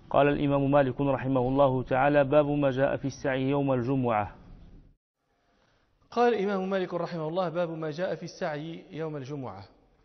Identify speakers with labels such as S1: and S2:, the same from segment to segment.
S1: قال الإمام مالك رحمه الله تعالى: باب ما جاء في السعي يوم الجمعة.
S2: قال الإمام مالك رحمه الله: باب ما جاء في السعي يوم الجمعة.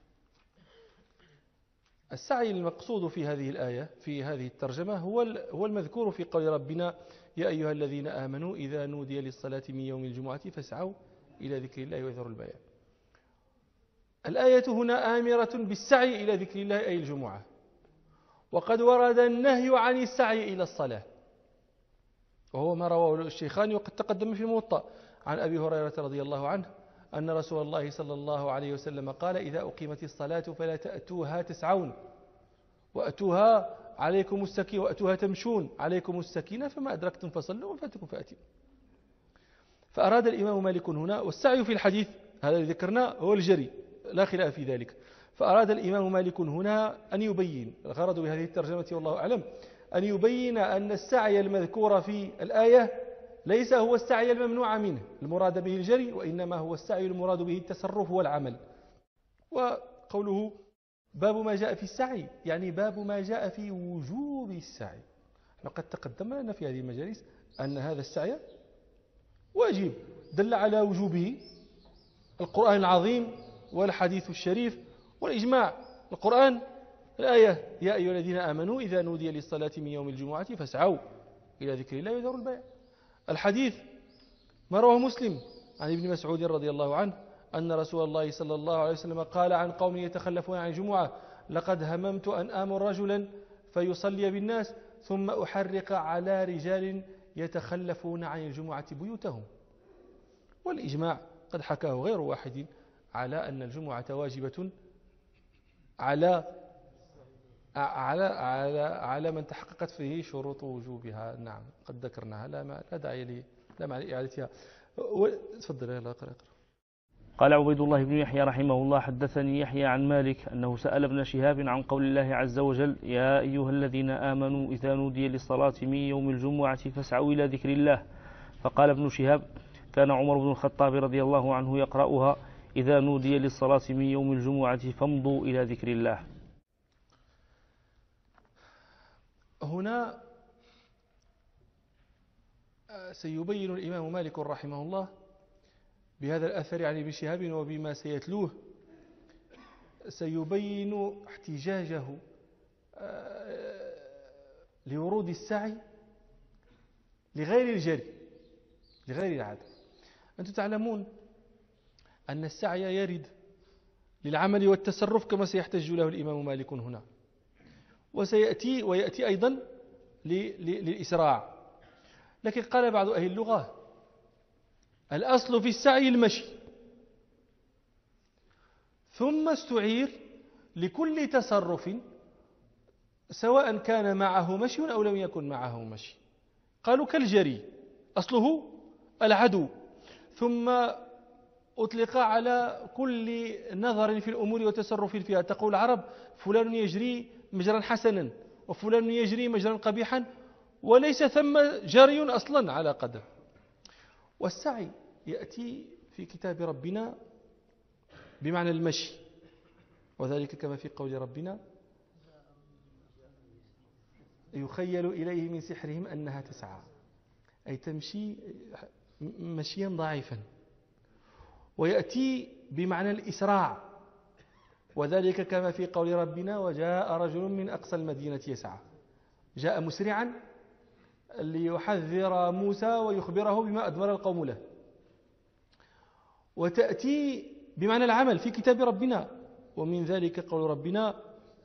S2: السعي المقصود في هذه الآية في هذه الترجمة هو المذكور في قول ربنا: يا أيها الذين آمنوا إذا نودي للصلاة من يوم الجمعة فاسعوا إلى ذكر الله وذروا البيع. الآية هنا آمرة بالسعي إلى ذكر الله أي الجمعة، وقد ورد النهي عن السعي إلى الصلاة، وهو ما رواه الشيخان وقد تقدم في الموطأ عن أبي هريرة رضي الله عنه أن رسول الله صلى الله عليه وسلم قال: إذا أقيمت الصلاة فلا تأتوها تسعون وأتوها عليكم السكينة وأتوها تمشون عليكم السكينة فما أدركتم فصلوا وما فاتكم فأتوا. فأراد الإمام مالك هنا، والسعي في الحديث هذا الذي ذكرنا هو الجري لا خلاف في ذلك، فأراد الإمام مالك هنا أن يبين، الغرض بهذه الترجمة والله أعلم أن يبين أن السعي المذكور في الآية ليس هو السعي الممنوع منه المراد به الجري، وإنما هو السعي المراد به التصرف والعمل. وقوله باب ما جاء في السعي يعني باب ما جاء في وجوب السعي. لقد تقدم لنا في هذه المجالس أن هذا السعي واجب، دل على وجوبه القرآن العظيم والحديث الشريف والإجماع. القرآن الآية: يا أيها الذين آمنوا إذا نودي للصلاة من يوم الجمعة فاسعوا إلى ذكر الله وذروا البيع. الحديث ما رواه مسلم عن ابن مسعود رضي الله عنه أن رسول الله صلى الله عليه وسلم قال عن قوم يتخلفون عن الجمعة: لقد هممت أن آمر رجلا فيصلي بالناس ثم أحرق على رجال يتخلفون عن الجمعة بيوتهم. والإجماع قد حكاه غير واحد على أن الجمعة واجبة على من تحققت فيه شروط وجوبها. نعم قد ذكرناها، لا داعي لي لا معنى لإعادتها. تفضل يا اقرأ.
S1: قال عبيد الله بن يحيى رحمه الله: حدثني يحيى عن مالك أنه سأل ابن شهاب عن قول الله عز وجل: يا أيها الذين آمنوا إذا نودي للصلاة من يوم الجمعة فاسعوا إلى ذكر الله. فقال ابن شهاب: كان عمر بن الخطاب رضي الله عنه يقرأها: إذا نودي للصلاة من يوم الجمعة فامضوا إلى ذكر الله.
S2: هنا سيبين الإمام مالك رحمه الله بهذا الأثر عن ابن شهاب وبما سيتلوه سيبين احتجاجه لورود السعي لغير الجري لغير العادة. أنتم تعلمون أن السعي يرد للعمل والتصرف كما سيحتج له الإمام مالك هنا، ويأتي أيضا للإسراع. لكن قال بعض أهل اللغة: الأصل في السعي المشي، ثم استعير لكل تصرف سواء كان معه مشي أو لم يكن معه مشي. قالوا كالجري أصله العدو، ثم أطلق على كل نظر في الأمور وتصرف فيها. تقول العرب: فلان يجري مجرا حسنا وفلان يجري مجرا قبيحا، وليس ثم جري أصلا على قدم. والسعي يأتي في كتاب ربنا بمعنى المشي، وذلك كما في قول ربنا: يخيل إليه من سحرهم أنها تسعى، أي تمشي مشيا ضعيفا. ويأتي بمعنى الإسراع، وذلك كما في قول ربنا: وجاء رجل من أقصى المدينة يسعى. جاء مسرعا ليحذر موسى ويخبره بما أدبر القوم له. وتأتي بمعنى العمل في كتاب ربنا، ومن ذلك قول ربنا: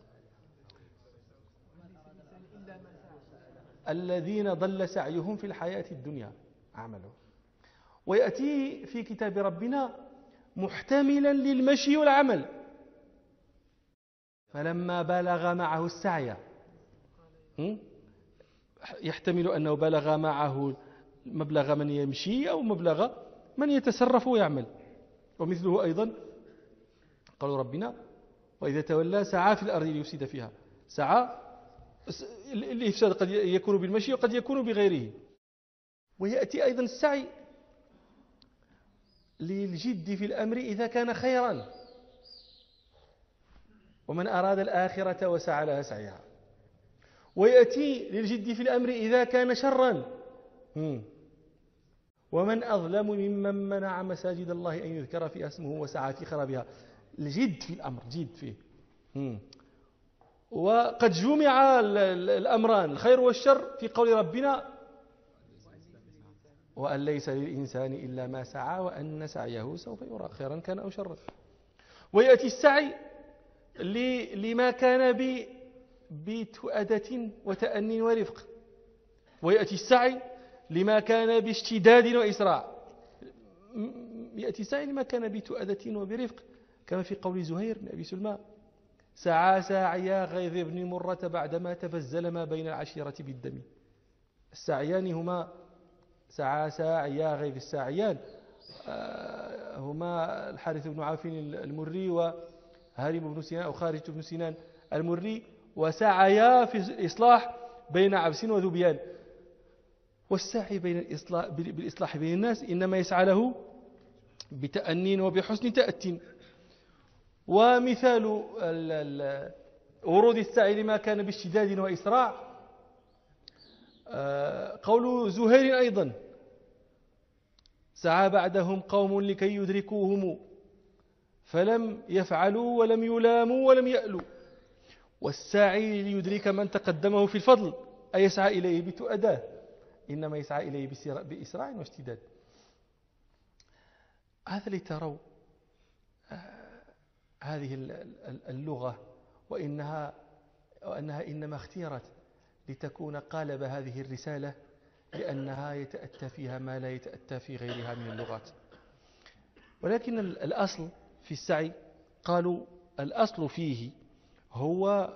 S2: الذين ضل سعيهم في الحياة الدنيا عمله. ويأتي في كتاب ربنا محتملا للمشي والعمل: فلما بلغ معه السعي، يحتمل أنه بلغ معه مبلغ من يمشي أو مبلغ من يتصرف ويعمل. ومثله أيضا قال ربنا: وإذا تولى سعى في الأرض ليفسد فيها. سعى الإفساد قد يكون بالمشي وقد يكون بغيره. ويأتي أيضا السعي للجد في الأمر إذا كان خيرا: ومن أراد الآخرة وسعى لها سعيها. ويأتي للجد في الأمر إذا كان شرا. ومن أظلم ممن منع مساجد الله أن يذكر فيها اسمه وسعى في خرابها. الجد في الأمر، جد فيه. وقد جمع الأمران الخير والشر في قول ربنا وأن ليس للإنسان إلا ما سعى وأن سعيه سوف يرى خيرا كان أو شرا. ويأتي السعي لما كان بتؤدة وتأني ورفق، ويأتي السعي لما كان باشتداد وإسراع. يأتي السعي لما كان بتؤدة وبرفق، كما في قول زهير بن أبي سلمى: سعى ساعيا غيظ بن مرة بعدما تفزل ما بين العشيرة بالدم. الساعيان هما سعى ساعيا غيظ الساعيان هما الحارث بن عوف المري وهارم بن سنان أو خارج بن سنان المري، وسعيا في الإصلاح بين عبس وذبيان. والسعي بالإصلاح بين الناس إنما يسعى له بتأنين وبحسن تأتين. ومثال ورود السعي لما كان باشتداد وإسراع قول زهير أيضا: سعى بعدهم قوم لكي يدركوهم فلم يفعلوا ولم يلاموا ولم يألوا. والساعي ليدرك من تقدمه في الفضل أي يسعى إليه بتؤداه، إنما يسعى إليه بإسراع واشتداد. هذا لتروا هذه اللغة وأنها إنما اختيرت لتكون قالب هذه الرسالة، لأنها يتأتى فيها ما لا يتأتى في غيرها من اللغات. ولكن الأصل في السعي قالوا الأصل فيه هو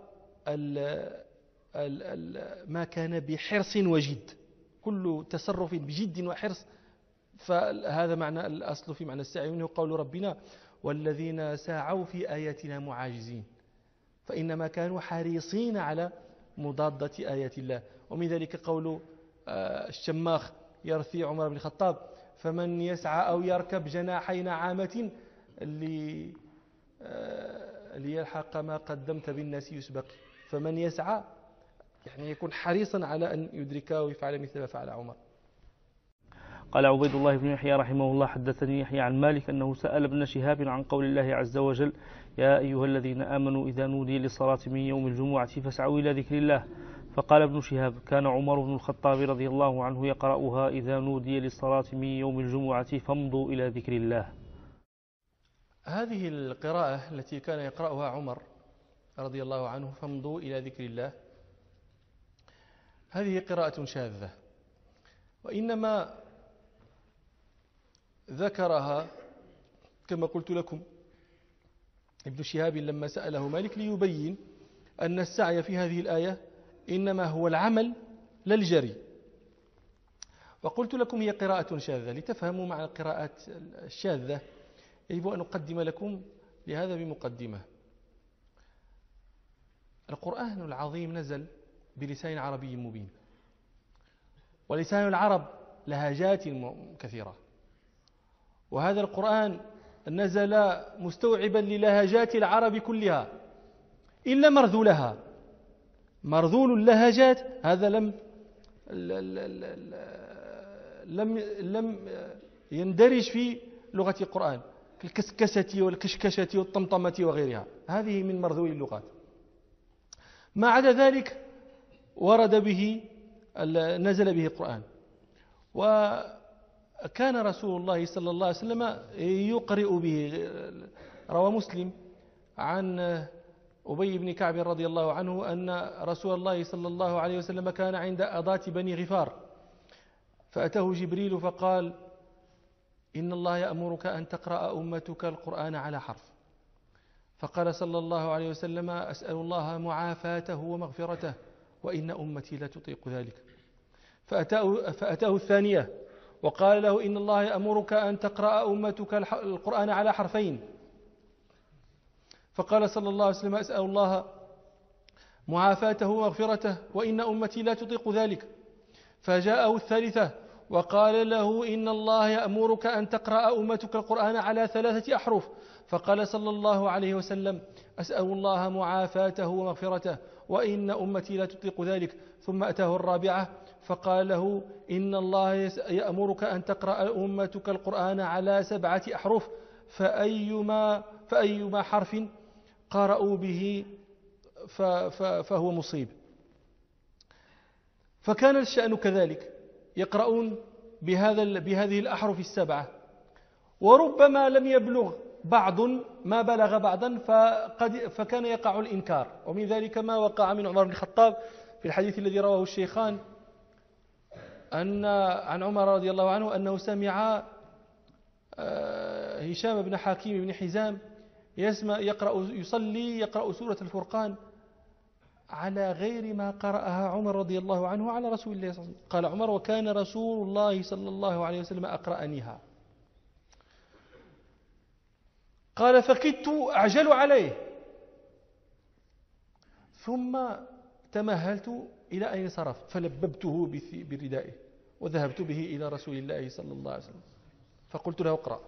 S2: ما كان بحرص وجد، كل تصرف بجد وحرص، فهذا معنى الأصل في معنى السعي. منه قول ربنا: والذين سعوا في آياتنا معاجزين، فإنما كانوا حريصين على مضادة آيات الله. ومن ذلك قول الشماخ يرثي عمر بن الخطاب: فمن يسعى أو يركب جناحي نعامة ليلحق ما قدمت بالناس يسبق. فمن يسعى يعني يكون حريصا على أن يدركه ويفعل مثل ما فعل عمر.
S1: قال عبيد الله بن يحيى رحمه الله: حدثني يحيى عن مالك أنه سأل ابن شهاب عن قول الله عز وجل: يا أيها الذين آمنوا إذا نودي للصلاة من يوم الجمعة فاسعوا إلى ذكر الله. فقال ابن شهاب: كان عمر بن الخطاب رضي الله عنه يقرأها إذا نودي للصلاة من يوم الجمعة فامضوا إلى ذكر الله.
S2: هذه القراءة التي كان يقرأها عمر رضي الله عنه، فامضوا إلى ذكر الله، هذه قراءة شاذة، وإنما ذكرها كما قلت لكم ابن شهاب لما سأله مالك ليبين أن السعي في هذه الآية إنما هو العمل لا الجري. وقلت لكم هي قراءة شاذة. لتفهموا معنى القراءات الشاذة يجب أن أقدم لكم لهذا بمقدمة. القرآن العظيم نزل بلسان عربي مبين، ولسان العرب لهجات كثيرة، وهذا القرآن نزل مستوعبا للهجات العرب كلها إلا مرذولها. مرذول اللهجات هذا لم يندرج في لغة القرآن، كالكسكسة والكشكشة والطمطمة وغيرها، هذه من مرذول اللغات. ما عدا ذلك نزل به القرآن. وكان رسول الله صلى الله عليه وسلم يقرئ به. روى مسلم عن أبي بن كعب رضي الله عنه أن رسول الله صلى الله عليه وسلم كان عند أضاة بني غفار، فأتاه جبريل فقال: إن الله يأمرك أن تقرأ أمتك القرآن على حرف. فقال صلى الله عليه وسلم: أسأل الله معافاته ومغفرته وإن أمتي لا تطيق ذلك. فأتاه الثانية وقال له: إن الله يأمرك أن تقرأ أمتك القرآن على حرفين. فقال صلى الله عليه وسلم: أسأل الله معافاته ومغفرته وإن أمتي لا تطيق ذلك. فجاءه الثالثة وقال له: إن الله يأمرك أن تقرأ أمتك القرآن على 3 أحرف. فقال صلى الله عليه وسلم: أسأل الله معافاته ومغفرته وإن أمتي لا تطيق ذلك. ثم أتاه الرابعة فقال له إن الله يأمرك أن تقرأ أمتك القرآن على 7 أحرف، فأيما حرف قرأوا به فهو مصيب. فكان الشأن كذلك، يقرؤون بهذه الأحرف 7، وربما لم يبلغ بعض ما بلغ بعضا فكان يقع الإنكار. ومن ذلك ما وقع من عمر بن الخطاب في الحديث الذي رواه الشيخان عن عمر رضي الله عنه أنه سمع هشام بن حكيم بن حزام يقرأ سورة الفرقان على غير ما قرأها عمر رضي الله عنه على رسول الله صلى الله عليه وسلم. قال عمر: وكان رسول الله صلى الله عليه وسلم أقرأنيها. قال: فكدت أعجل عليه، ثم تمهلت إلى أن انصرف فلببته بردائه وذهبت به إلى رسول الله صلى الله عليه وسلم فقلت له: اقرأ.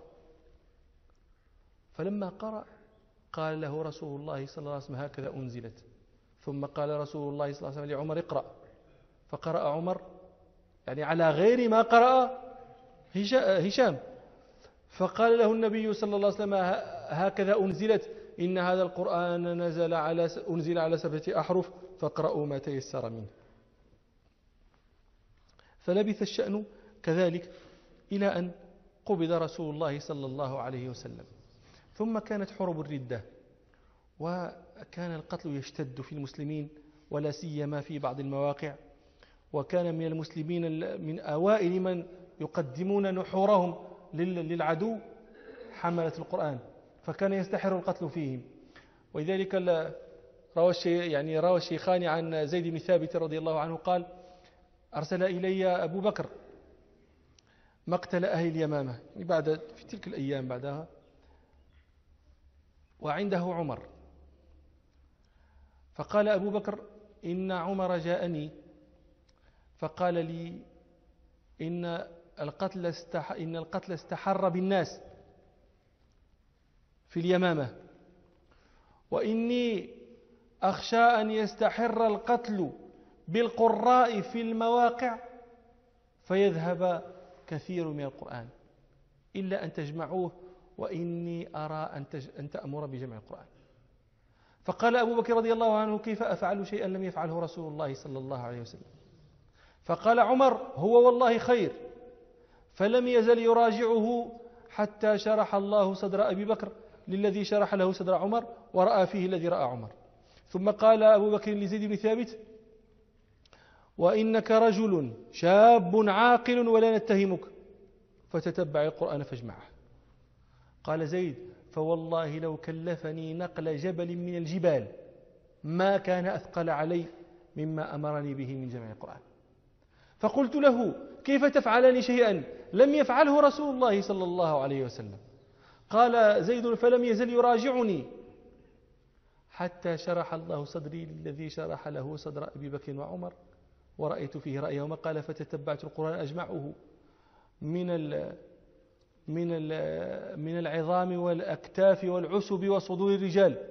S2: فلما قرأ قال له رسول الله صلى الله عليه وسلم: هكذا أنزلت. ثم قال رسول الله صلى الله عليه وسلم لعمر: اقرأ. فقرأ عمر يعني على غير ما قرأ هشام. فقال له النبي صلى الله عليه وسلم: هكذا أنزلت، إن هذا القرآن أنزل على 7 أحرف فاقرأوا ما تيسر منه. فلبث الشأن كذلك إلى أن قبض رسول الله صلى الله عليه وسلم. ثم كانت حرب الردة، وكان القتل يشتد في المسلمين ولا سيما في بعض المواقع، وكان من المسلمين من أوائل من يقدمون نحورهم للعدو حملة القرآن، فكان يستحر القتل فيهم. ولذلك روى الشيخان عن زيد بن ثابت رضي الله عنه قال: أرسل إلي أبو بكر مقتل أهل اليمامة في تلك الأيام بعدها، وعنده عمر. فقال أبو بكر: إن عمر جاءني فقال لي إن القتل استحر بالناس في اليمامة، وإني أخشى أن يستحر القتل بالقراء في المواقع فيذهب كثير من القرآن إلا أن تجمعوه، وإني أرى أن تأمر بجمع القرآن. فقال أبو بكر رضي الله عنه: كيف أفعل شيئا لم يفعله رسول الله صلى الله عليه وسلم؟ فقال عمر: هو والله خير. فلم يزل يراجعه حتى شرح الله صدر أبي بكر للذي شرح له صدر عمر، ورأى فيه الذي رأى عمر. ثم قال أبو بكر لزيد بن ثابت: وإنك رجل شاب عاقل ولا نتهمك، فتتبع القرآن فاجمعه. قال زيد: فوالله لو كلفني نقل جبل من الجبال ما كان أثقل علي مما أمرني به من جمع القرآن. فقلت له: كيف تفعلني شيئا لم يفعله رسول الله صلى الله عليه وسلم؟ قال زيد: فلم يزل يراجعني حتى شرح الله صدري للذي شرح له صدر أبي بكر وعمر، ورأيت فيه رأيهما. قال: فتتبعت القرآن أجمعه من العظام والأكتاف والعسب وصدور الرجال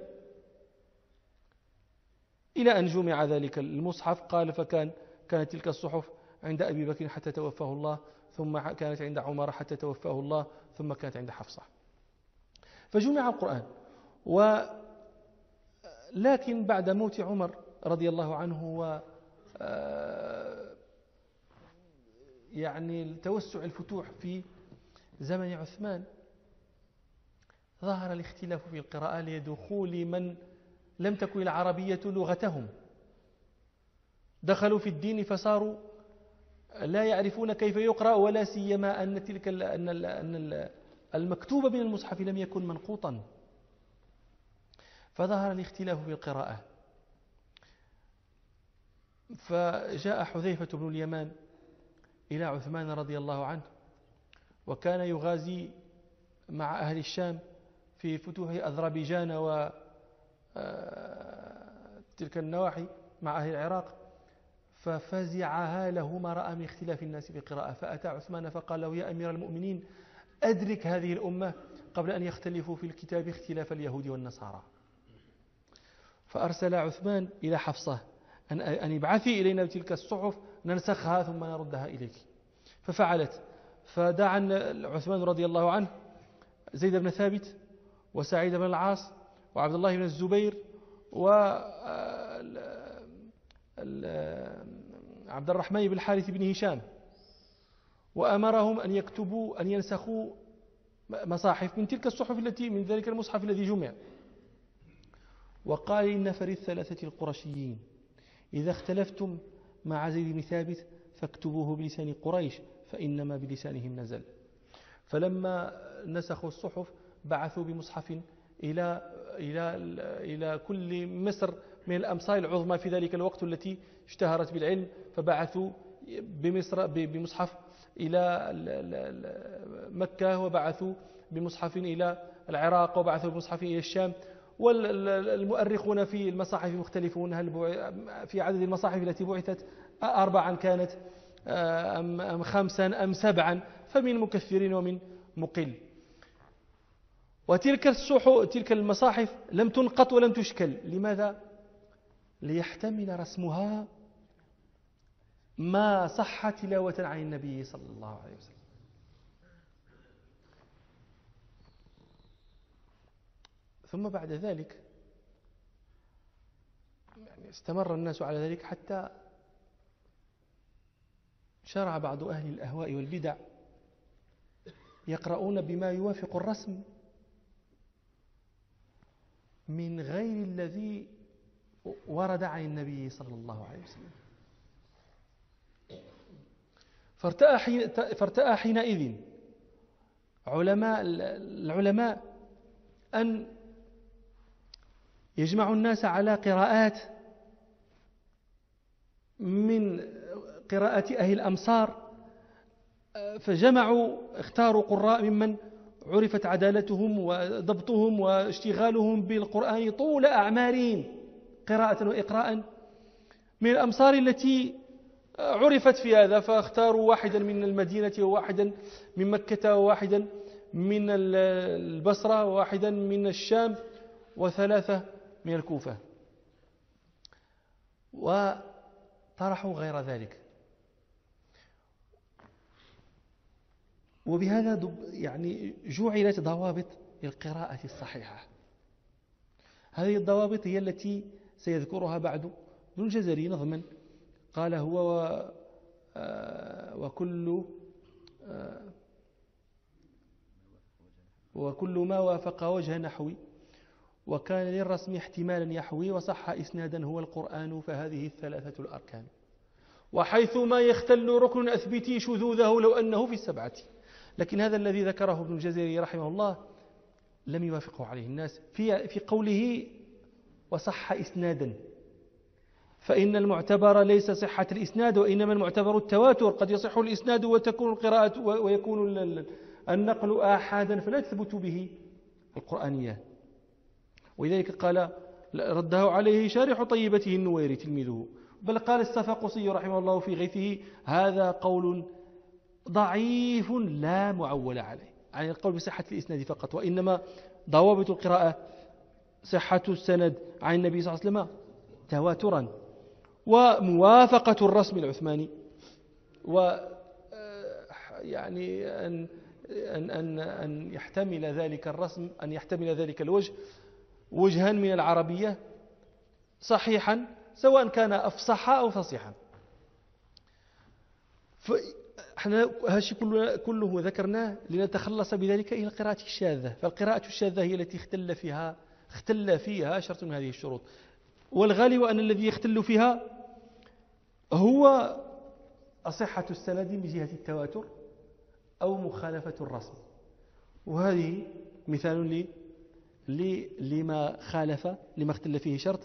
S2: إلى أن جمع ذلك المصحف. قال: كانت تلك الصحف عند أبي بكر حتى توفاه الله، ثم كانت عند عمر حتى توفاه الله، ثم كانت عند حفصة. فجمع القرآن. لكن بعد موت عمر رضي الله عنه يعني توسع الفتوح في زمن عثمان، ظهر الاختلاف في القراءة لدخول من لم تكن العربية لغتهم، دخلوا في الدين فصاروا لا يعرفون كيف يقرأ، ولا سيما أن المكتوب من المصحف لم يكن منقوطا، فظهر الاختلاف في القراءة. فجاء حذيفة بن اليمان إلى عثمان رضي الله عنه، وكان يغازي مع أهل الشام في فتوح أذربيجان وتلك النواحي مع أهل العراق، ففزعها له ما رأى من اختلاف الناس في القراءة. فأتى عثمان فقال له: يا أمير المؤمنين، أدرك هذه الأمة قبل أن يختلفوا في الكتاب اختلاف اليهود والنصارى. فأرسل عثمان إلى حفصة أن ابعثي إلينا بتلك الصحف ننسخها ثم نردها إليك. ففعلت، فدعا عثمان رضي الله عنه زيد بن ثابت وسعيد بن العاص وعبد الله بن الزبير عبد الرحمن بن الحارث بن هشام، وأمرهم أن يكتبوا أن ينسخوا مصاحف من تلك الصحف التي من ذلك المصحف الذي جمع. وقال للنفر الثلاثة القرشيين: إذا اختلفتم مع زيد بن ثابت فاكتبوه بلسان قريش فإنما بلسانهم نزل. فلما نسخوا الصحف بعثوا بمصحف إلى كل مصر من الأمصار العظمى في ذلك الوقت التي اشتهرت بالعلم، فبعثوا بمصحف إلى مكة، وبعثوا بمصحف إلى العراق، وبعثوا بمصحف إلى الشام. والمؤرخون في المصاحف مختلفون، هل في عدد المصاحف التي بعثت 4 كانت أم 5 أم 7، فمن مكثرين ومن مقل. وتلك المصاحف لم تنقط ولم تشكل. لماذا؟ ليحتمل رسمها ما صح تلاوة عن النبي صلى الله عليه وسلم. ثم بعد ذلك استمر الناس على ذلك حتى شرع بعض أهل الأهواء والبدع يقرؤون بما يوافق الرسم من غير الذي ورد عن النبي صلى الله عليه وسلم. فارتأى حينئذ العلماء أن يجمعوا الناس على قراءات من قراءة أهل الأمصار، اختاروا قراء ممن عرفت عدالتهم وضبطهم واشتغالهم بالقرآن طول أعمارهم قراءة وإقراء من الأمصار التي عرفت في هذا، فاختاروا واحدا من المدينة وواحدا من مكة وواحدا من البصرة وواحدا من الشام و3 من الكوفة، وطرحوا غير ذلك. وبهذا جعلت ضوابط القراءة الصحيحة. هذه الضوابط هي التي سيذكرها بعد ابن الجزري نظما، قال: هو وكل ما وافق وجه نحوي وكان للرسم احتمالا يحوي وصح إسنادا هو القرآن، فهذه 3 الأركان. وحيثما يختل ركن أثبتي شذوذه لو أنه في 7. لكن هذا الذي ذكره ابن الجزري رحمه الله لم يوافقه عليه الناس في قوله وصح إسنادا، فإن المعتبر ليس صحة الإسناد، وإنما المعتبر التواتر. قد يصح الإسناد وتكون القراءة ويكون النقل آحادا فلا تثبت به القرآنية. ولذلك قال رده عليه شارح طيبته النويري تلميذه، بل قال الصفاقسي رحمه الله في غيثه: هذا قول ضعيف لا معول عليه، يعني القول بصحة الإسناد فقط، وإنما ضوابط القراءة صحة السند عن النبي صلى الله عليه وسلم تواترا، وموافقة الرسم العثماني، يعني أن يحتمل ذلك الرسم، أن يحتمل ذلك الوجه وجها من العربية صحيحا سواء كان أفصح أو فصيحا. فإحنا هالشيء كله ذكرناه لنتخلص بذلك إلى القراءة الشاذة. فالقراءة الشاذة هي التي اختل فيها شرط من هذه الشروط، والغالب أن الذي يختل فيها هو صحة السند من جهة التواتر أو مخالفة الرسم. وهذه مثال لما اختل فيه شرط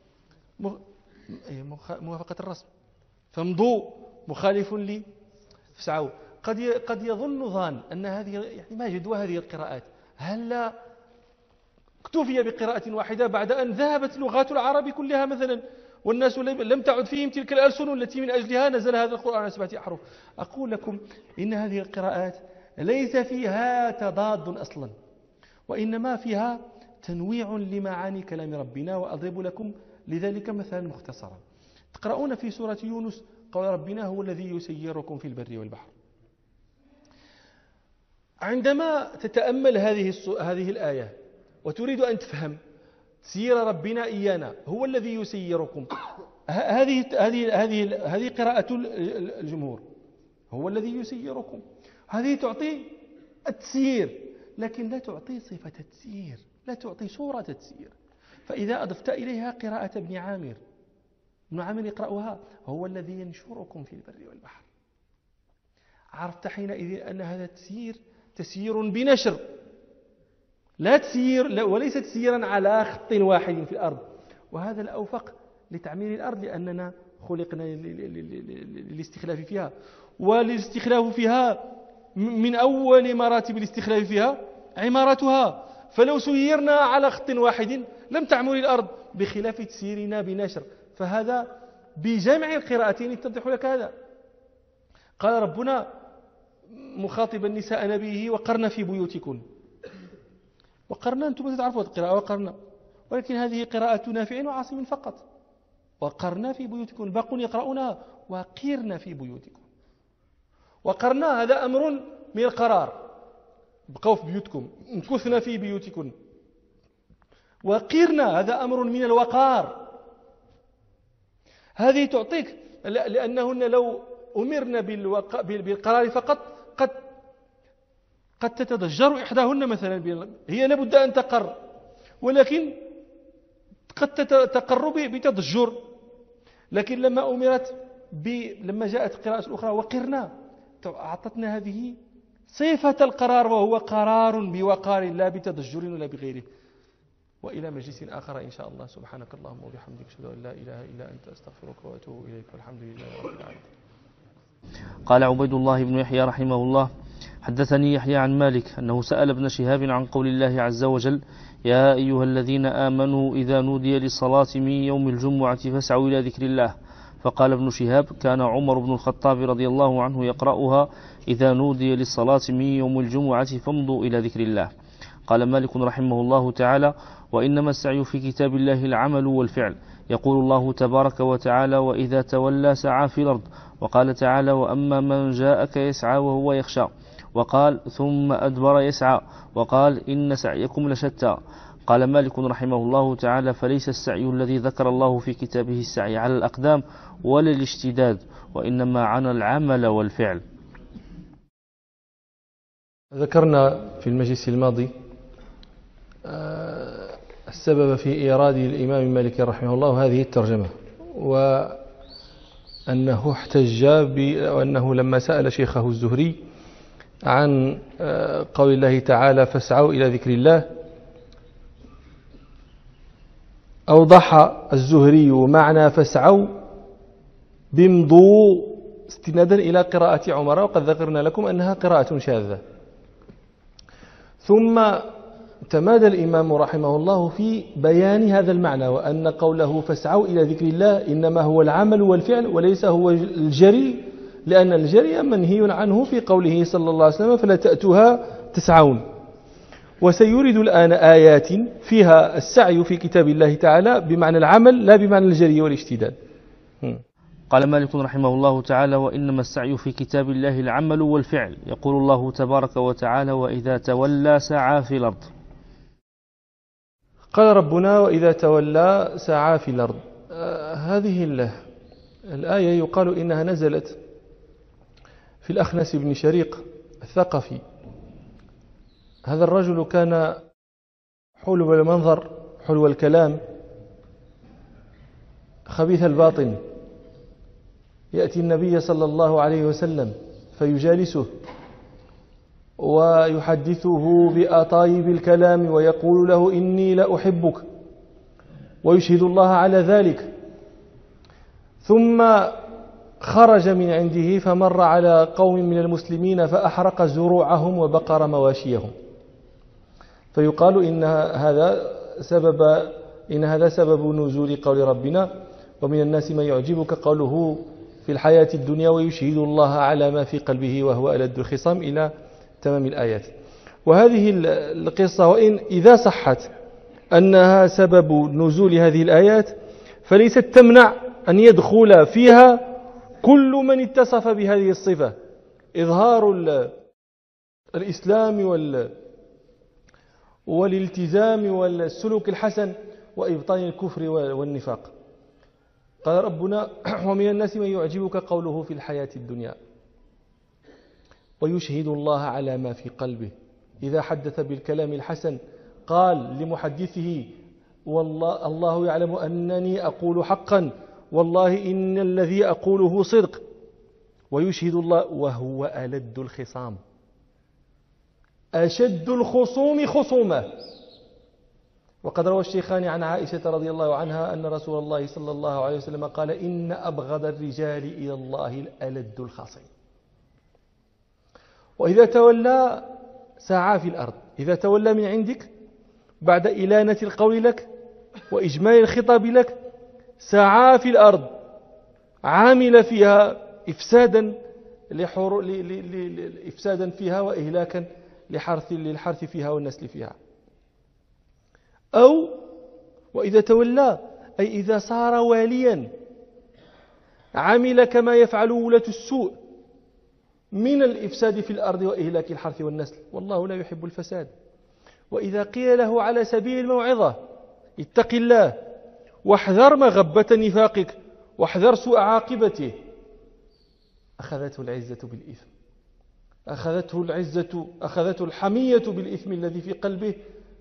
S2: موافقة الرسم، فمضوا مخالف فسعوا. قد يظن ظان أن هذه ما جدوى هذه القراءات، هل اكتفي بقراءة واحدة بعد أن ذهبت لغات العرب كلها مثلا، والناس لم تعد فيهم تلك الألسن التي من أجلها نزل هذا القرآن على 7 أحرف. أقول لكم إن هذه القراءات ليس فيها تضاد أصلا، وإنما فيها تنويع لمعاني كلام ربنا. وأضرب لكم لذلك مثلا مختصرا. تقرؤون في سورة يونس قول ربنا هو الذي يسيركم في البر والبحر. عندما تتأمل هذه الآية وتريد أن تفهم تسيير ربنا إيانا هو الذي يسيركم، هذه قراءة الجمهور، هو الذي يسيركم، هذه تعطي التسيير لكن لا تعطي صفة التسيير، لا تعطي صورة التسيير. فإذا أضفت إليها قراءة ابن عامر يقرأها هو الذي ينشركم في البر والبحر، عرفت حينئذ أن هذا التسيير تسيير بنشر، لا تسيير وليس تسييرا على خط واحد في الأرض. وهذا الأوفق لتعمير الأرض لأننا خلقنا للاستخلاف فيها، والاستخلاف فيها من أول مراتب الاستخلاف فيها عمارتها. فلو سيرنا على خط واحد لم تعمر الأرض، بخلاف تسييرنا بنشر. فهذا بجمع القراءتين يتضح لك هذا. قال ربنا مخاطبا نساء نبيه وقرن في بيوتكن. وقرنا أنتم تعرفوا القراءة وقرنا، ولكن هذه قراءة نافع وعاصم فقط. وقرنا في بيوتكن، باقون يقرؤونها وقرنا في بيوتكن. وقرنا هذا أمر من القرار، بقوا في بيوتكم، امكثنا في بيوتكن. وقرنا هذا أمر من الوقار. هذه تعطيك لأنهن لو أمرنا بالقرار فقط قد تتضجر إحداهن مثلا، هي لابد أن تقر، ولكن قد تقر بتضجر. لكن لما جاءت القراءة الأخرى وقرنا أعطتنا هذه صفة القرار، وهو قرار بوقار لا بتضجر ولا بغيره. وإلى مجلس آخر إن شاء الله. سبحانك اللهم وبحمدك أشهد أن لا إله إلا أنت أستغفرك وأتوب إليك، والحمد لله رب العالمين.
S1: قال عبيد الله بن يحيى رحمه الله: حدثني يحيى عن مالك أنه سأل ابن شهاب عن قول الله عز وجل: يا أيها الذين آمنوا إذا نودي للصلاة من يوم الجمعة فاسعوا إلى ذكر الله. فقال ابن شهاب: كان عمر بن الخطاب رضي الله عنه يقرأها: إذا نودي للصلاة من يوم الجمعة فامضوا إلى ذكر الله. قال مالك رحمه الله تعالى: وإنما السعي في كتاب الله العمل والفعل. يقول الله تبارك وتعالى: وإذا تولى سعى في الأرض. وقال تعالى: وأما من جاءك يسعى وهو يخشى. وقال: ثم أدبر يسعى. وقال: إن سعيكم لشتى. قال مالك رحمه الله تعالى: فليس السعي الذي ذكر الله في كتابه السعي على الأقدام ولا الاشتداد، وإنما عن العمل والفعل.
S2: ذكرنا في المجلس الماضي السبب في إيراد الإمام مالك رحمه الله هذه الترجمة، وأنه احتج وأنه لما سأل شيخه الزهري عن قول الله تعالى: فاسعوا إلى ذكر الله، أوضح الزهري معنى فاسعوا بامضوا استنادا إلى قراءة عمر، وقد ذكرنا لكم أنها قراءة شاذة. ثم تمادى الإمام رحمه الله في بيان هذا المعنى، وأن قوله فاسعوا إلى ذكر الله إنما هو العمل والفعل وليس هو الجري، لأن الجري منهي عنه في قوله صلى الله عليه وسلم: فلا تأتوها تسعون. وسيريد الآن آيات فيها السعي في كتاب الله تعالى بمعنى العمل لا بمعنى الجري والاشتداد.
S1: قال مالك رحمه الله تعالى: وإنما السعي في كتاب الله العمل والفعل. يقول الله تبارك وتعالى: وإذا تولى سعى في الأرض.
S2: قال ربنا: وإذا تولى سعى في الأرض. هذه الآية يقال إنها نزلت في الأخنس بن شريق الثقفي. هذا الرجل كان حلو المنظر، حلو الكلام، خبيث الباطن. يأتي النبي صلى الله عليه وسلم فيجالسه ويحدثه بأطايب الكلام ويقول له: إني لا أحبك، ويشهد الله على ذلك. ثم خرج من عنده فمر على قوم من المسلمين فأحرق زروعهم وبقر مواشيهم، فيقال إن هذا سبب نزول قول ربنا: ومن الناس من يعجبك قوله في الحياة الدنيا ويشهد الله على ما في قلبه وهو ألد الخصام، إلى تمام الآيات. وهذه القصة إذا صحت أنها سبب نزول هذه الآيات، فليست تمنع أن يدخل فيها كل من اتصف بهذه الصفة: إظهار الإسلام والالتزام والسلوك الحسن، وإبطال الكفر والنفاق. قال ربنا: ومن الناس من يعجبك قوله في الحياة الدنيا ويشهد الله على ما في قلبه. إذا حدث بالكلام الحسن قال لمحدثه: والله الله يعلم أنني أقول حقا، والله إن الذي أقوله صدق. ويشهد الله وهو ألد الخصام، أشد الخصوم خصومة. وقد روى الشيخان عن عائشة رضي الله عنها أن رسول الله صلى الله عليه وسلم قال: إن أبغض الرجال إلى الله الألد الخصيم. وإذا تولى سعى في الأرض، إذا تولى من عندك بعد إلانة القول لك وإجمال الخطاب لك، سعى في الأرض، عامل فيها إفسادا إفسادا فيها وإهلاكا للحرث فيها والنسل فيها. أو وإذا تولى أي إذا صار واليا، عمل كما يفعل ولاة السوء من الإفساد في الأرض وإهلاك الحرث والنسل، والله لا يحب الفساد. وإذا قيل له على سبيل الموعظة: اتق الله واحذر مغبة نفاقك واحذر سوء عاقبته، أخذته العزة بالإثم، أخذته الحمية بالإثم الذي في قلبه،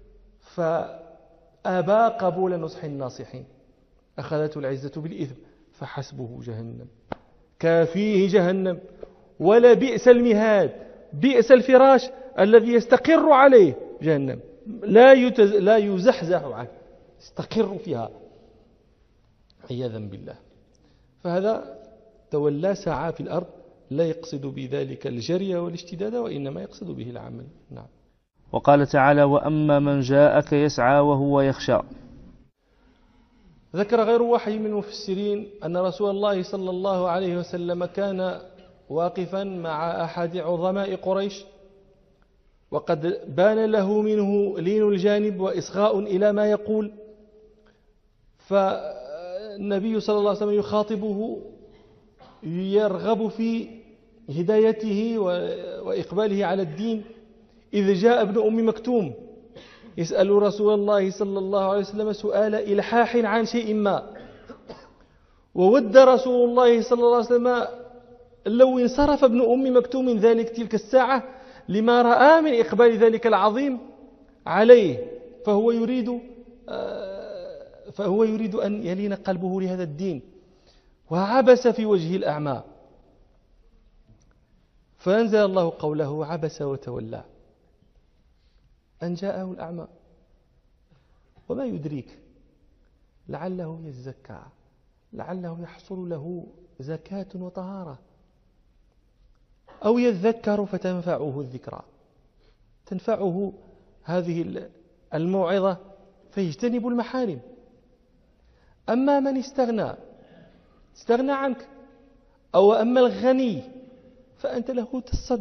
S2: فأبى قبول نصح الناصحين. أخذته العزة بالإثم فحسبه جهنم، كافيه جهنم، ولا بئس المهاد، بئس الفراش الذي يستقر عليه جهنم، لا يزحزح عنه، يستقر فيها عياذا بالله. فهذا تولى سعى في الأرض، لا يقصد بذلك الجري والاشتداد، وإنما يقصد به العمل. نعم.
S1: وقال تعالى: وأما من جاءك يسعى وهو يخشى.
S2: ذكر غير واحد من المفسرين أن رسول الله صلى الله عليه وسلم كان واقفا مع أحد عظماء قريش، وقد بان له منه لين الجانب وإصغاء إلى ما يقول، فالنبي صلى الله عليه وسلم يخاطبه يرغب في هدايته وإقباله على الدين، إذ جاء ابن أم مكتوم يسأل رسول الله صلى الله عليه وسلم سؤال إلحاح عن شيء ما، وود رسول الله صلى الله عليه وسلم لو انصرف ابن أم مكتوم من تلك الساعة لما رأى من إقبال ذلك العظيم عليه، فهو يريد أن يلين قلبه لهذا الدين، وعبس في وجه الأعمى، فأنزل الله قوله: عبس وتولى أن جاءه الأعمى. وما يدريك لعله يزكى، لعله يحصل له زكاة وطهارة، أو يذكر فتنفعه الذكرى، تنفعه هذه الموعظة فيجتنب المحارم. أما من استغنى عنك، أو أما الغني فأنت له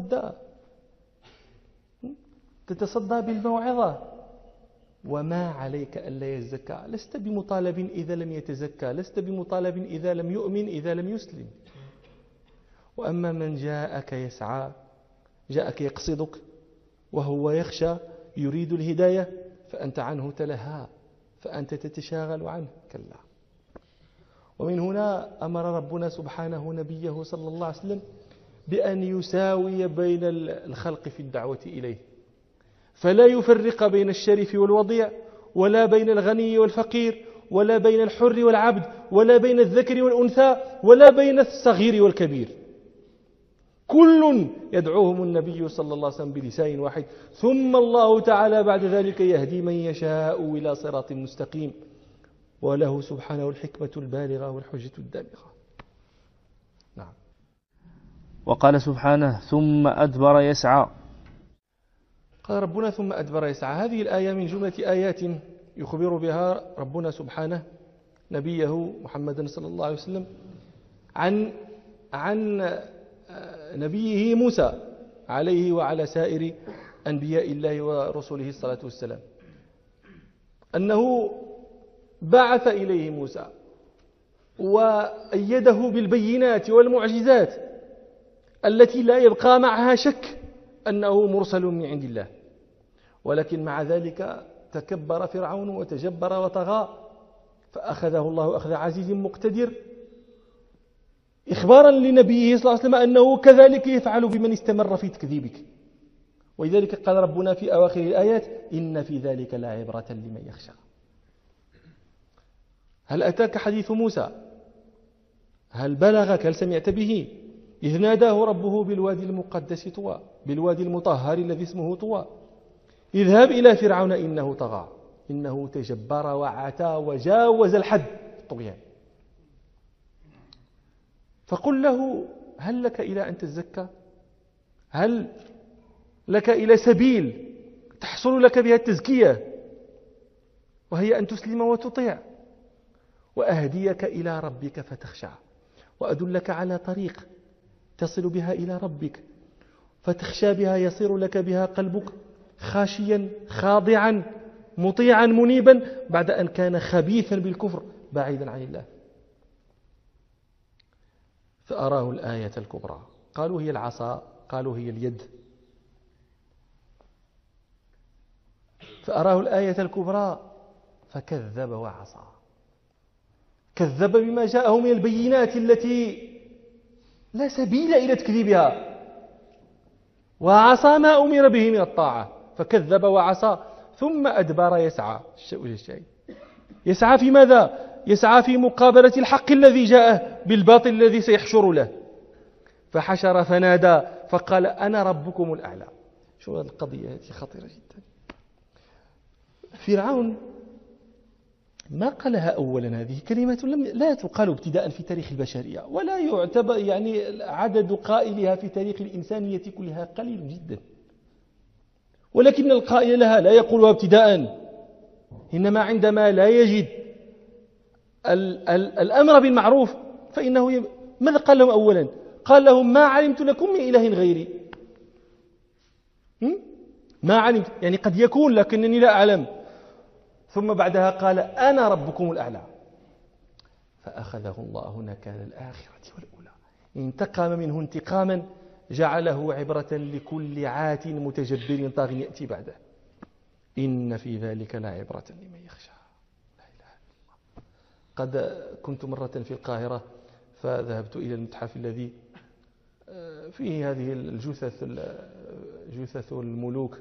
S2: تتصدى بالموعظة، وما عليك ألا يزكى. لست بمطالب إذا لم يتزكى، لست بمطالب إذا لم يؤمن، إذا لم يسلم. وأما من جاءك يسعى، جاءك يقصدك وهو يخشى يريد الهداية، فأنت عنه تلهى، فأنت تتشاغل عنه، كلا. ومن هنا أمر ربنا سبحانه نبيه صلى الله عليه وسلم بأن يساوي بين الخلق في الدعوة إليه، فلا يفرق بين الشريف والوضيع، ولا بين الغني والفقير، ولا بين الحر والعبد، ولا بين الذكر والأنثى، ولا بين الصغير والكبير. كل يدعوهم النبي صلى الله عليه وسلم بلسان واحد، ثم الله تعالى بعد ذلك يهدي من يشاء إلى صراط مستقيم، وله سبحانه الحكمة البالغة والحجة الدامغة. نعم.
S1: وقال سبحانه: ثم أدبر يسعى.
S2: قال ربنا: ثم أدبر يسعى. هذه الآية من جملة آيات يخبر بها ربنا سبحانه نبيه محمد صلى الله عليه وسلم عن نبيه موسى عليه وعلى سائر أنبياء الله ورسله الصلاة والسلام. أنه بعث إليه موسى وأيده بالبينات والمعجزات التي لا يبقى معها شك أنه مرسل من عند الله، ولكن مع ذلك تكبر فرعون وتجبر وطغى فأخذه الله أخذ عزيز مقتدر، إخبارا لنبيه صلى الله عليه وسلم أنه كذلك يفعل بمن استمر في تكذيبك. ولذلك قال ربنا في أواخر الآيات: إن في ذلك لعبرة لمن يخشى. هل أتاك حديث موسى؟ هل بلغك؟ هل سمعت به؟ إذ ناداه ربه بالوادي المقدس طوى، بالوادي المطهر الذي اسمه طوى، اذهب إلى فرعون إنه طغى، إنه تجبر وعتى وجاوز الحد الطغيان. فقل له: هل لك إلى أن تزكى؟ هل لك إلى سبيل تحصل لك بها التزكية، وهي أن تسلم وتطيع، وأهديك إلى ربك فتخشع، وأدلك على طريق تصل بها إلى ربك فتخشى بها، يصير لك بها قلبك خاشيا خاضعا مطيعا منيبا، بعد أن كان خبيثا بالكفر بعيدا عن الله. فأراه الآية الكبرى، قالوا هي العصا، قالوا هي اليد. فأراه الآية الكبرى فكذب وعصى، كذب بما جاءه من البينات التي لا سبيل إلى تكذيبها، وعصى ما أمر به من الطاعة، فكذب وعصى ثم أدبر يسعى. يسعى في ماذا؟ يسعى في مقابلة الحق الذي جاءه بالباطل الذي سيحشر له. فحشر فنادى فقال: أنا ربكم الأعلى. شو هذه القضية؟ هذه خطيرة جدا. فرعون ما قالها أولا، هذه كلمة لا تقال ابتداء في تاريخ البشرية، ولا يعتبر يعني عدد قائلها في تاريخ الإنسانية كلها قليل جدا، ولكن القائل لها لا يقولها ابتداء، إنما عندما لا يجد الأمر بالمعروف فإنه ماذا قال لهم أولا؟ قال لهم: ما علمت لكم من إله غيري. ما علمت يعني قد يكون لكنني لا أعلم. ثم بعدها قال: أنا ربكم الأعلى. فأخذه الله نكال الآخرة والأولى، انتقم منه انتقاما جعله عبرة لكل عات متجبر طاغ يأتي بعده. إن في ذلك لعبرة لمن يخشى. لا إله إلا الله. قد كنت مرة في القاهرة فذهبت إلى المتحف الذي فيه هذه جثث الملوك،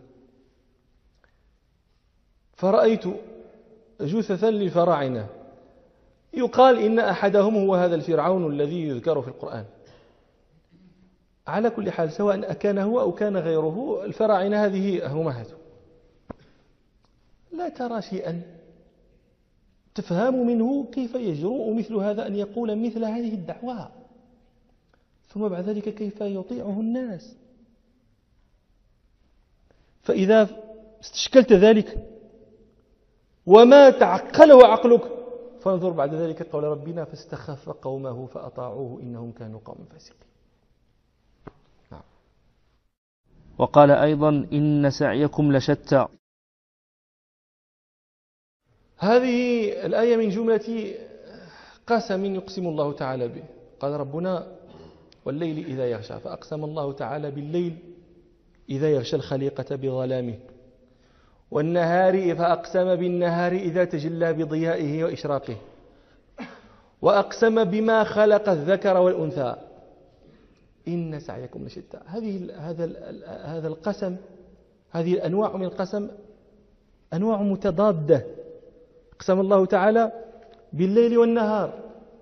S2: فرأيت جثثا للفراعنة، يقال إن أحدهم هو هذا الفرعون الذي يذكر في القرآن. على كل حال سواء أكان هو أو كان غيره، الفراعنة هذه همهته. لا ترى شيئا تفهم منه كيف يجرؤ مثل هذا أن يقول مثل هذه الدعوة، ثم بعد ذلك كيف يطيعه الناس. فإذا استشكلت ذلك وما تعقله عقلك، فانظر بعد ذلك قول ربنا: فاستخف قومه فأطاعوه إنهم كانوا قوم فاسقين. نعم.
S1: وقال أيضا: إن سعيكم لشتى.
S2: هذه الآية من جملة قسم يقسم الله تعالى به. قال ربنا: والليل إذا يغشى، فأقسم الله تعالى بالليل إذا يغشى الخليقة بظلامه، والنهار فأقسم بالنهار إذا تجلى بضيائه وإشراقه، وأقسم بما خلق الذكر والأنثى إن سعيكم لشتى. هذا القسم، هذه الأنواع من القسم أنواع متضادة. أقسم الله تعالى بالليل والنهار،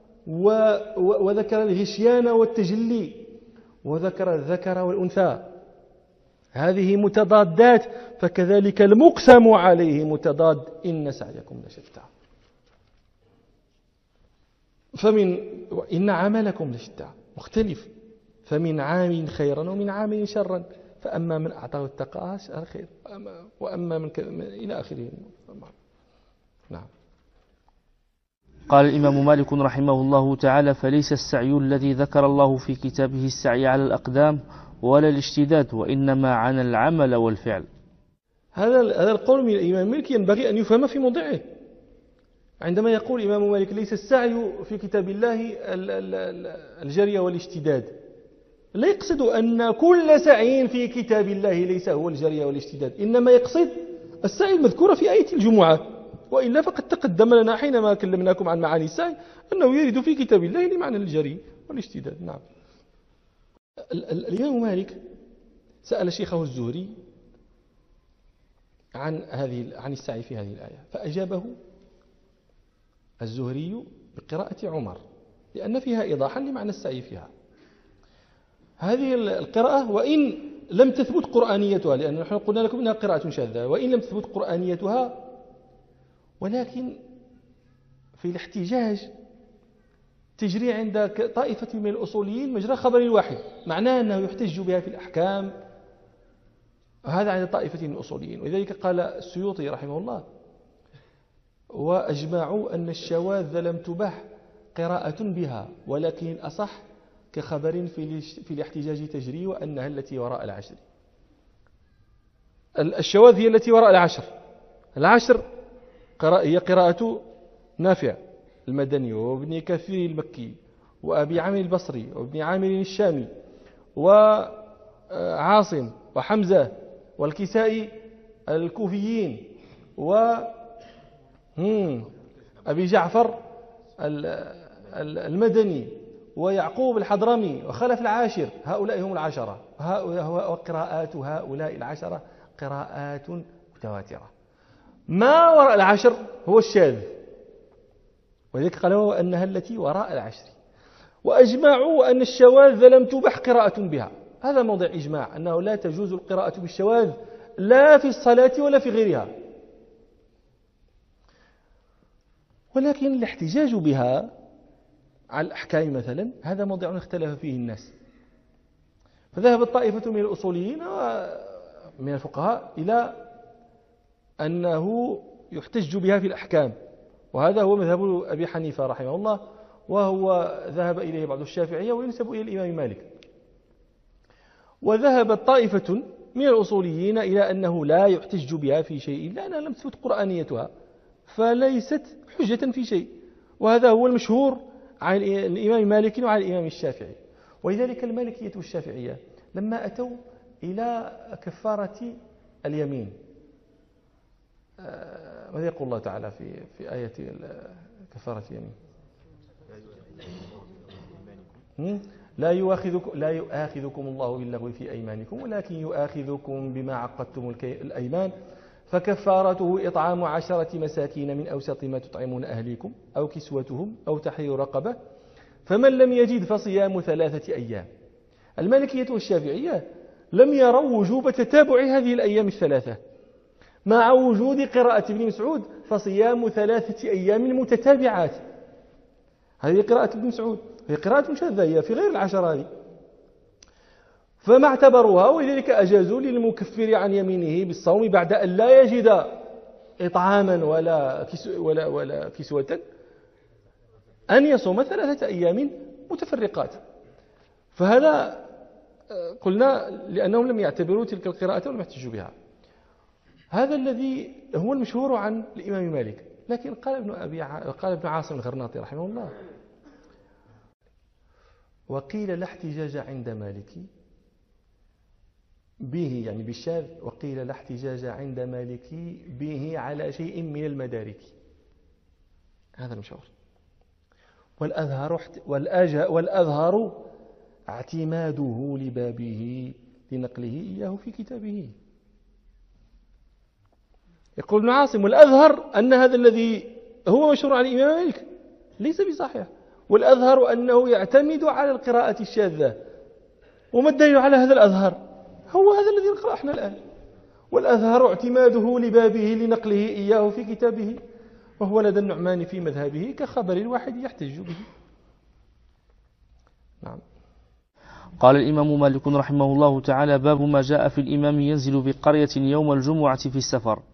S2: وذكر الغشيان والتجلي، وذكر الذكر والأنثى، هذه متضادات، فكذلك المقسم عليه متضاد: إن سعيكم لشتى. إن عملكم لشتى مختلف، فمن عام خيرا ومن عام شرا، فأما من أعطى واتقى خير، وأما من إلى آخره. نعم.
S1: قال الإمام مالك رحمه الله تعالى: فليس السعي الذي ذكر الله في كتابه السعي على الأقدام ولا الاشتداد، وإنما عن العمل والفعل.
S2: هذا القول من الإمام مالك ينبغي أن يفهم في موضعه. عندما يقول الإمام مالك ليس السعي في كتاب الله الجري والاشتداد، لا يقصد أن كل سعي في كتاب الله ليس هو الجري والاشتداد، إنما يقصد السعي المذكور في آية الجمعة. وإلا فقد تقدم لنا حينما كلمناكم عن معاني السعي أنه يرد في كتاب الله لمعنى الجري والاشتداد. نعم. الإمام مالك سأل شيخه الزهري عن السعي في هذه الآية، فأجابه الزهري بقراءة عمر، لأن فيها إيضاحا لمعنى السعي فيها. هذه القراءة وإن لم تثبت قرآنيتها، لأن نحن قلنا لكم أنها قراءة شاذة، وإن لم تثبت قرآنيتها، ولكن في الاحتجاج تجري عند طائفة من الأصوليين مجرى خبر واحد، معناه أنه يحتج بها في الأحكام. هذا عند طائفة من الأصوليين. ولذلك قال السيوطي رحمه الله: وأجمعوا أن الشواذ لم تبح قراءة بها، ولكن الأصح كخبر في الاحتجاج تجري، وأنها التي وراء العشر. الشواذ هي التي وراء العشر. العشر هي قراءة نافع المدني، وابن كثير المكي، وأبي عامر البصري، وابن عامر الشامي، وعاصم، وحمزة، والكسائي الكوفيين، أبي جعفر المدني، ويعقوب الحضرمي، وخلف العاشر. هؤلاء هم العشرة، وقراءات هؤلاء العشرة قراءات متواترة. ما وراء العشر هو الشاذ، ولذلك قالوا أنها التي وراء العشر. وأجمعوا أن الشواذ لم تبح قراءة بها. هذا موضع إجماع، أنه لا تجوز القراءة بالشواذ لا في الصلاة ولا في غيرها، ولكن الاحتجاج بها على الأحكام مثلا هذا موضع اختلف فيه الناس. فذهب الطائفة من الأصوليين ومن الفقهاء إلى أنه يحتج بها في الأحكام، وهذا هو مذهب أبي حنيفة رحمه الله، وهو ذهب إليه بعض الشافعية وينسب إلى الإمام مالك. وذهبت طائفة من الأصوليين إلى أنه لا يحتج بها في شيء لأنها لم تثبت قرآنيتها، فليست حجة في شيء. وهذا هو المشهور عن الإمام مالك وعن الإمام الشافعي. ولذلك المالكية والشافعية لما أتوا إلى كفارة اليمين، ماذا يقول الله تعالى في آية كفارة اليمين؟ لا يؤاخذكم الله باللغو في أيمانكم، ولكن يؤاخذكم بما عقدتم الأيمان، فكفارته إطعام 10 مساكين من أوسط ما تطعمون أهليكم أو كسوتهم أو تحرير رقبة، فمن لم يجد فصيام 3 أيام. المالكية والشافعية لم يروا وجوب تتابع هذه الأيام 3 مع وجود قراءة ابن مسعود فصيام 3 أيام متتابعات. هذه قراءة ابن مسعود، هي قراءة شاذة، هي في غير العشر هذه، فما اعتبروها. ولذلك أجازوا للمكفر عن يمينه بالصوم بعد أن لا يجد إطعاما ولا كسوة أن يصوم 3 أيام متفرقات. فهذا قلنا لأنهم لم يعتبروا تلك القراءة ولم يحتجوا بها. هذا الذي هو المشهور عن الإمام مالك. لكن قال ابن عاصم الغرناطي رحمه الله: وقيل لا احتجاج عند مالك به، يعني بالشاذ، وقيل لا احتجاج عند مالك به على شيء من المدارك. هذا المشهور. والأظهر اعتماده لبابه لنقله إياه في كتابه. يقول ابن عاصم: والأظهر أن هذا الذي هو مشهور عن الإمام مالك ليس بصحيح، والأظهر أنه يعتمد على القراءة الشاذة. وما الدليل على هذا الأظهر؟ هو هذا الذي نقرأ احنا الآن: والأظهر اعتماده لبابه لنقله إياه في كتابه، وهو لدى النعمان في مذهبه كخبر الواحد يحتج به. نعم.
S1: قال الإمام مالك رحمه الله تعالى: باب ما جاء في الإمام ينزل بقرية يوم الجمعة في السفر.